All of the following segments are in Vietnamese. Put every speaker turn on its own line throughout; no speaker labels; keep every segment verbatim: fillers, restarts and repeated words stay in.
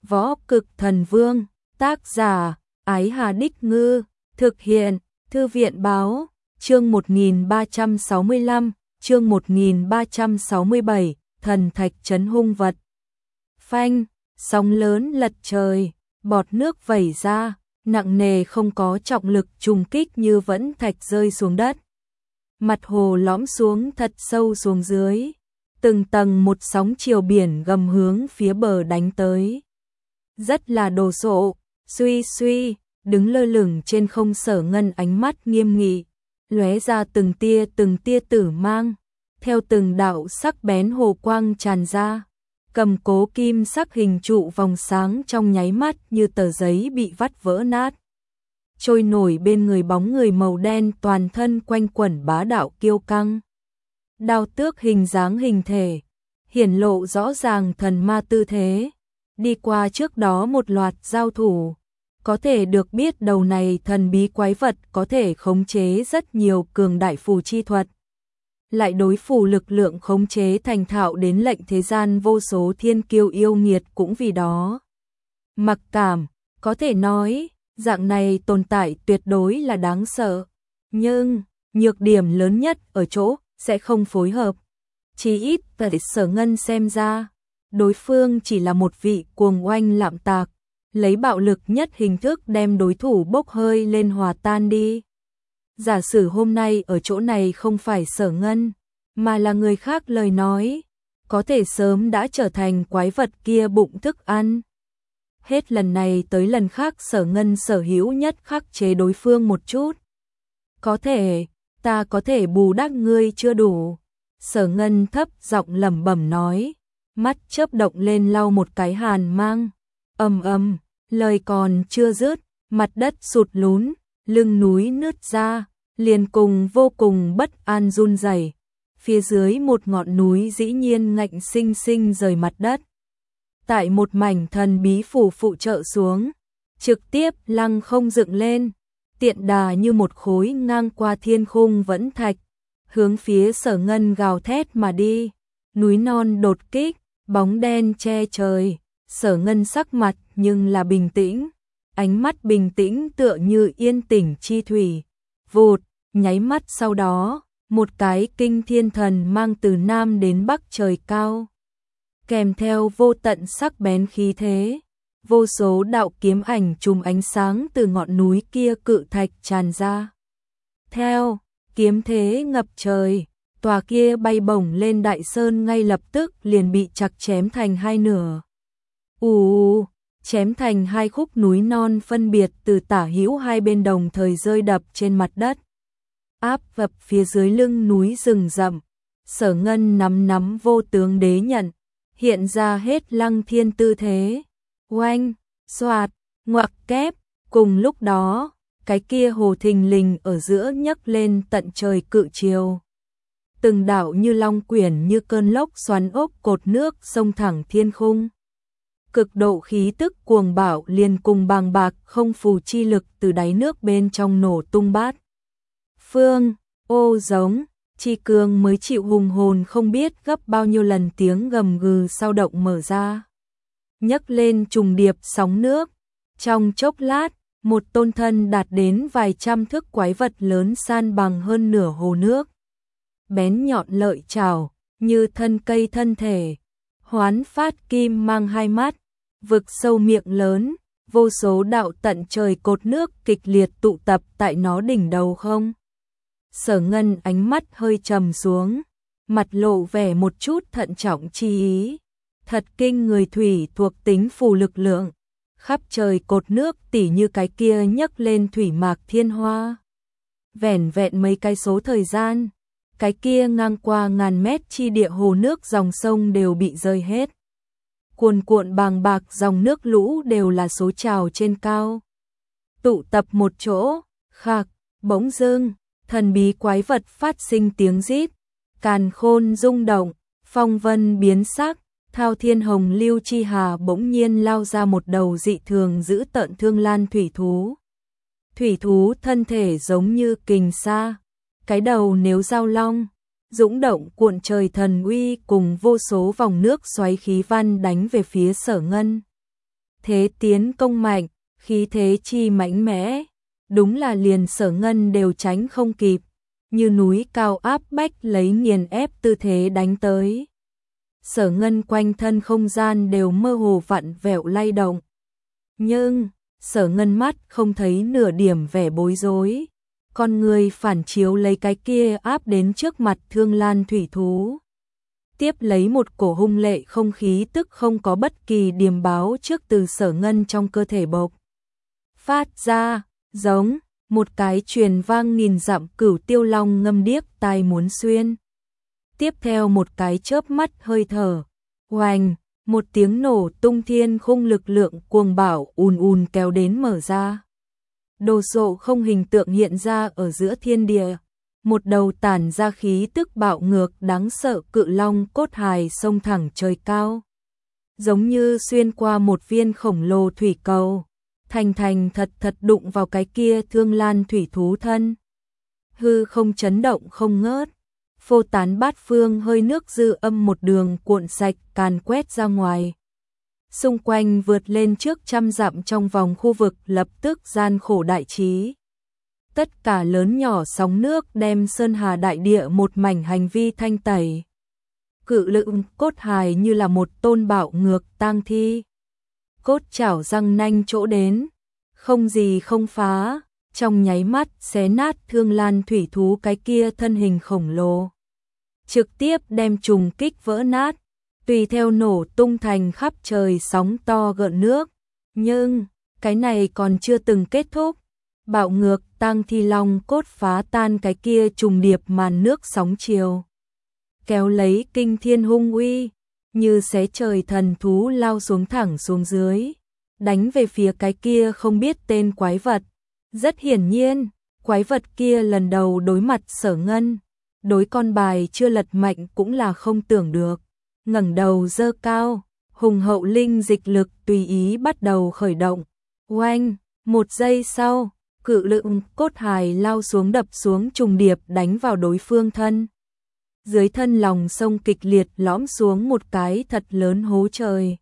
Võ Cực Thần Vương, tác giả, Ái Hà Đích Ngư, thực hiện, Thư viện Báo, chương một nghìn ba trăm sáu mươi lăm, chương một nghìn ba trăm sáu mươi bảy, thần thạch trấn hung vật. Phanh, sóng lớn lật trời, bọt nước vẩy ra, nặng nề không có trọng lực trùng kích như vẫn thạch rơi xuống đất. Mặt hồ lõm xuống thật sâu xuống dưới, từng tầng một sóng chiều biển gầm hướng phía bờ đánh tới. Rất là đồ sộ, suy suy, đứng lơ lửng trên không Sở Ngân ánh mắt nghiêm nghị, lóe ra từng tia từng tia tử mang, theo từng đạo sắc bén hồ quang tràn ra, cầm cố kim sắc hình trụ vòng sáng trong nháy mắt như tờ giấy bị vắt vỡ nát. Trôi nổi bên người bóng người màu đen toàn thân quanh quẩn bá đạo kiêu căng. Đao tước hình dáng hình thể, hiển lộ rõ ràng thần ma tư thế. Đi qua trước đó một loạt giao thủ, có thể được biết đầu này thần bí quái vật có thể khống chế rất nhiều cường đại phù chi thuật. Lại đối phù lực lượng khống chế thành thạo đến lệnh thế gian vô số thiên kiêu yêu nghiệt cũng vì đó. Mặc cảm, có thể nói, dạng này tồn tại tuyệt đối là đáng sợ. Nhưng, nhược điểm lớn nhất ở chỗ, sẽ không phối hợp. Chỉ ít tại Sở Ngân xem ra, đối phương chỉ là một vị cuồng oanh lạm tạc, lấy bạo lực nhất hình thức đem đối thủ bốc hơi lên hòa tan đi. Giả sử hôm nay ở chỗ này không phải Sở Ngân, mà là người khác lời nói, có thể sớm đã trở thành quái vật kia bụng thức ăn. Hết lần này tới lần khác Sở Ngân sở hữu nhất khắc chế đối phương một chút. Có thể, ta có thể bù đắp ngươi chưa đủ. Sở Ngân thấp giọng lẩm bẩm nói, mắt chớp động lên lau một cái hàn mang. Ầm ầm, lời còn chưa dứt, mặt đất sụt lún, lưng núi nứt ra, liền cùng vô cùng bất an run rẩy. Phía dưới một ngọn núi dĩ nhiên ngạnh sinh sinh rời mặt đất. Tại một mảnh thần bí phủ phụ trợ xuống, trực tiếp lăng không dựng lên, tiện đà như một khối ngang qua thiên khung vẫn thạch, hướng phía Sở Ngân gào thét mà đi. Núi non đột kích, bóng đen che trời, Sở Ngân sắc mặt nhưng là bình tĩnh, ánh mắt bình tĩnh tựa như yên tĩnh chi thủy. Vụt, nháy mắt sau đó, một cái kinh thiên thần mang từ nam đến bắc trời cao, kèm theo vô tận sắc bén khí thế, vô số đạo kiếm ảnh chùm ánh sáng từ ngọn núi kia cự thạch tràn ra. Theo kiếm thế ngập trời, tòa kia bay bổng lên đại sơn ngay lập tức liền bị chặt chém thành hai nửa. Ù, chém thành hai khúc, núi non phân biệt từ tả hữu hai bên đồng thời rơi đập trên mặt đất. Áp vập phía dưới lưng núi rừng rậm, Sở Ngân nắm nắm vô tướng đế nhận, hiện ra hết lăng thiên tư thế. Oanh, xoạt, ngoặc kép, cùng lúc đó, cái kia hồ thình lình ở giữa nhấc lên tận trời cự chiều. Từng đạo như long quyển như cơn lốc xoắn ốc cột nước xông thẳng thiên khung. Cực độ khí tức cuồng bạo liền cùng bàng bạc không phù chi lực từ đáy nước bên trong nổ tung bát. Phương, ô giống, Chi Cương mới chịu hùng hồn không biết gấp bao nhiêu lần tiếng gầm gừ sao động mở ra. Nhấc lên trùng điệp sóng nước. Trong chốc lát, một tôn thân đạt đến vài trăm thước quái vật lớn san bằng hơn nửa hồ nước. Bén nhọn lợi chảo, như thân cây thân thể. Hoán phát kim mang hai mắt, vực sâu miệng lớn, vô số đạo tận trời cột nước kịch liệt tụ tập tại nó đỉnh đầu không. Sở Ngân ánh mắt hơi trầm xuống, mặt lộ vẻ một chút thận trọng chi ý. Thật kinh người thủy thuộc tính phù lực lượng, khắp trời cột nước tỉ như cái kia nhấc lên thủy mạc thiên hoa. Vẻn vẹn mấy cái số thời gian, cái kia ngang qua ngàn mét chi địa hồ nước dòng sông đều bị rơi hết. Cuồn cuộn bàng bạc dòng nước lũ đều là số trào trên cao. Tụ tập một chỗ, khạc, bỗng dưng, thần bí quái vật phát sinh tiếng rít, càn khôn rung động, phong vân biến sắc, thao thiên hồng lưu chi hà bỗng nhiên lao ra một đầu dị thường dữ tợn thương lan thủy thú. Thủy thú thân thể giống như kình sa, cái đầu nếu dao long, dũng động cuộn trời thần uy cùng vô số vòng nước xoáy khí văn đánh về phía Sở Ngân. thế tiến công mạnh, khí thế chi mãnh mẽ, đúng là liền Sở Ngân đều tránh không kịp, như núi cao áp bách lấy nghiền ép tư thế đánh tới. Sở Ngân quanh thân không gian đều mơ hồ vặn vẹo lay động. Nhưng, Sở Ngân mắt không thấy nửa điểm vẻ bối rối, con người phản chiếu lấy cái kia áp đến trước mặt Thương Lan thủy thú. Tiếp lấy một cổ hung lệ không khí tức không có bất kỳ điềm báo trước từ Sở Ngân trong cơ thể bộc phát ra, giống một cái truyền vang nghìn dặm cửu tiêu long ngâm điếc tai muốn xuyên. Tiếp theo một cái chớp mắt hơi thở, oành, một tiếng nổ tung thiên khung lực lượng cuồng bạo ùn ùn kéo đến mở ra. Đồ sộ không hình tượng hiện ra ở giữa thiên địa, một đầu tản ra khí tức bạo ngược đáng sợ cự long cốt hài xông thẳng trời cao. Giống như xuyên qua một viên khổng lồ thủy cầu, thành thành thật thật đụng vào cái kia Thương Lan thủy thú thân. Hư không chấn động không ngớt, phô tán bát phương hơi nước dư âm một đường cuộn sạch càn quét ra ngoài. Xung quanh vượt lên trước trăm dặm trong vòng khu vực lập tức gian khổ đại trí. Tất cả lớn nhỏ sóng nước đem sơn hà đại địa một mảnh hành vi thanh tẩy. Cự lượng cốt hài như là một tôn bạo ngược tang thi. Cốt chảo răng nanh chỗ đến, không gì không phá, trong nháy mắt xé nát Thương Lan thủy thú cái kia thân hình khổng lồ. Trực tiếp đem trùng kích vỡ nát, tùy theo nổ tung thành khắp trời sóng to gợn nước. Nhưng, cái này còn chưa từng kết thúc. Bạo ngược tang thi long cốt phá tan cái kia trùng điệp màn nước sóng chiều. Kéo lấy kinh thiên hung uy, như xé trời thần thú lao xuống thẳng xuống dưới, đánh về phía cái kia không biết tên quái vật. Rất hiển nhiên, quái vật kia lần đầu đối mặt Sở Ngân, đối con bài chưa lật mạnh cũng là không tưởng được. Ngẩng đầu giơ cao, hùng hậu linh dịch lực tùy ý bắt đầu khởi động. Oanh, một giây sau, cự lượng cốt hài lao xuống đập xuống trùng điệp đánh vào đối phương thân. Dưới thân lòng sông kịch liệt lõm xuống một cái thật lớn hố trời.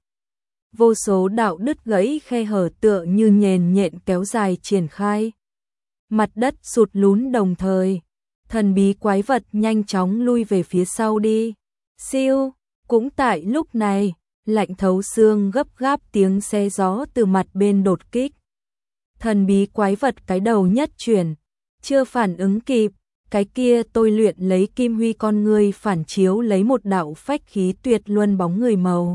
Vô số đạo đứt gãy khe hở tựa như nhền nhện kéo dài triển khai. Mặt đất sụt lún đồng thời, thần bí quái vật nhanh chóng lui về phía sau đi. Siêu, cũng tại lúc này, lạnh thấu xương gấp gáp tiếng xe gió từ mặt bên đột kích. Thần bí quái vật cái đầu nhất chuyển, chưa phản ứng kịp, cái kia tôi luyện lấy kim huy con người phản chiếu lấy một đạo phách khí tuyệt luân bóng người màu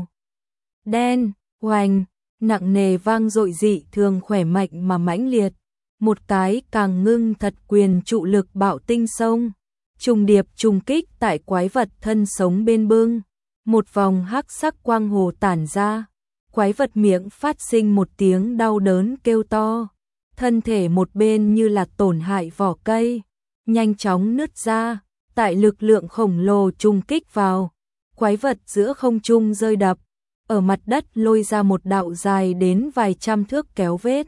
đen, oanh, nặng nề vang dội dị thường khỏe mạnh mà mãnh liệt. Một cái càng ngưng thật quyền trụ lực bạo tinh sông, trùng điệp trùng kích tại quái vật thân sống bên bưng. Một vòng hắc sắc quang hồ tản ra, quái vật miệng phát sinh một tiếng đau đớn kêu to, thân thể một bên như là tổn hại vỏ cây, nhanh chóng nứt ra, tại lực lượng khổng lồ trùng kích vào, quái vật giữa không trung rơi đập, ở mặt đất lôi ra một đạo dài đến vài trăm thước kéo vết.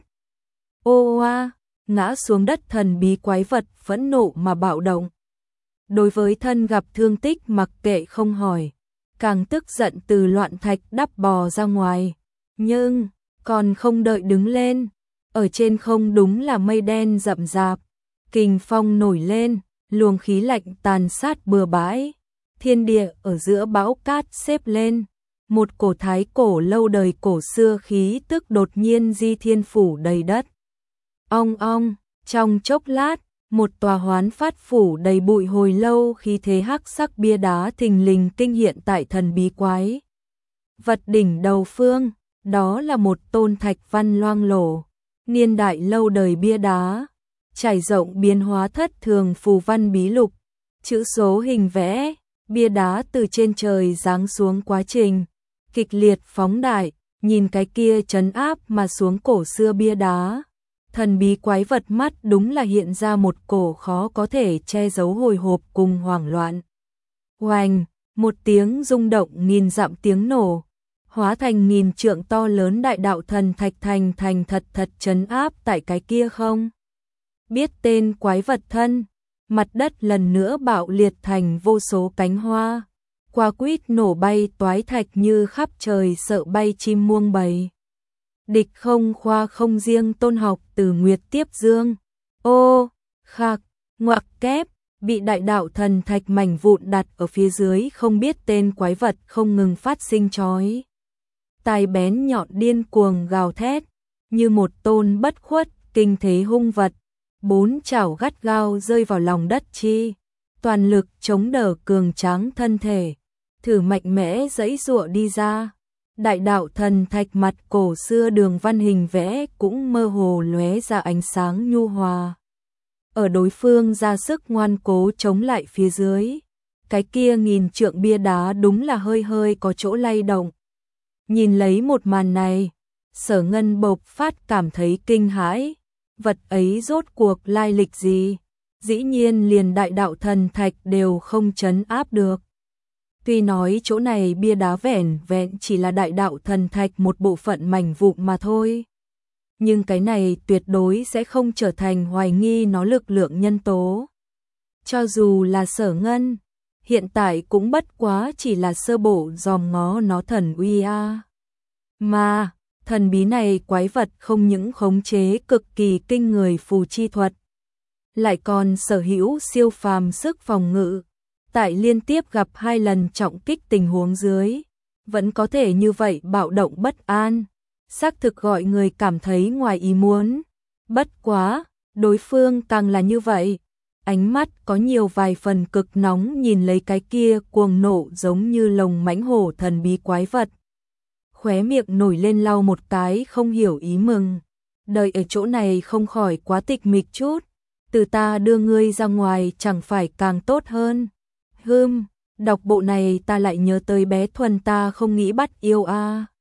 Ô oa, ngã xuống đất thần bí quái vật phẫn nộ mà bạo động. Đối với thân gặp thương tích mặc kệ không hỏi, càng tức giận từ loạn thạch đắp bò ra ngoài. Nhưng, còn không đợi đứng lên, ở trên không đúng là mây đen rậm rạp, kình phong nổi lên, luồng khí lạnh tàn sát bừa bãi, thiên địa ở giữa bão cát xếp lên, một cổ thái cổ lâu đời cổ xưa khí tức đột nhiên di thiên phủ đầy đất. Ong ong, trong chốc lát, một tòa hoán phát phủ đầy bụi hồi lâu khí thế hắc sắc bia đá thình lình kinh hiện tại thần bí quái vật đỉnh đầu phương, đó là một tôn thạch văn loang lổ, niên đại lâu đời bia đá, trải rộng biến hóa thất thường phù văn bí lục, chữ số hình vẽ, bia đá từ trên trời giáng xuống quá trình, kịch liệt phóng đại, nhìn cái kia trấn áp mà xuống cổ xưa bia đá. Thần bí quái vật mắt đúng là hiện ra một cổ khó có thể che giấu hồi hộp cùng hoảng loạn. Oanh, một tiếng rung động nghìn dặm tiếng nổ, hóa thành nghìn trượng to lớn đại đạo thần thạch thành thành thật thật trấn áp tại cái kia không. Biết tên quái vật thân, mặt đất lần nữa bạo liệt thành vô số cánh hoa, qua quýt nổ bay toái thạch như khắp trời sợ bay chim muông bầy. Địch không khoa không riêng tôn học từ Nguyệt tiếp dương. Ô, khạc, ngoặc kép, bị đại đạo thần thạch mảnh vụn đặt ở phía dưới không biết tên quái vật không ngừng phát sinh chói. Tai bén nhọn điên cuồng gào thét, như một tôn bất khuất, kinh thế hung vật. Bốn chảo gắt gao rơi vào lòng đất chi, toàn lực chống đỡ cường tráng thân thể, thử mạnh mẽ giãy giụa đi ra. Đại đạo thần thạch mặt cổ xưa đường văn hình vẽ cũng mơ hồ lóe ra ánh sáng nhu hòa. Ở đối phương ra sức ngoan cố chống lại phía dưới, cái kia nghìn trượng bia đá đúng là hơi hơi có chỗ lay động. Nhìn lấy một màn này, Sở Ngân bộc phát cảm thấy kinh hãi, vật ấy rốt cuộc lai lịch gì, dĩ nhiên liền đại đạo thần thạch đều không trấn áp được. Tuy nói chỗ này bia đá vẻn vẹn chỉ là đại đạo thần thạch một bộ phận mảnh vụn mà thôi, nhưng cái này tuyệt đối sẽ không trở thành hoài nghi nó lực lượng nhân tố. Cho dù là Sở Ngân, hiện tại cũng bất quá chỉ là sơ bộ dòm ngó nó thần uy a. Mà, thần bí này quái vật không những khống chế cực kỳ kinh người phù chi thuật, lại còn sở hữu siêu phàm sức phòng ngự. Tại liên tiếp gặp hai lần trọng kích tình huống dưới, vẫn có thể như vậy bạo động bất an, xác thực gọi người cảm thấy ngoài ý muốn. Bất quá, đối phương càng là như vậy, ánh mắt có nhiều vài phần cực nóng nhìn lấy cái kia cuồng nộ giống như lồng mãnh hổ thần bí quái vật. Khóe miệng nổi lên lau một cái không hiểu ý mừng, đợi ở chỗ này không khỏi quá tịch mịch chút, từ ta đưa ngươi ra ngoài chẳng phải càng tốt hơn. Hừm, đọc bộ này ta lại nhớ tới bé Thuần ta không nghĩ bắt yêu a.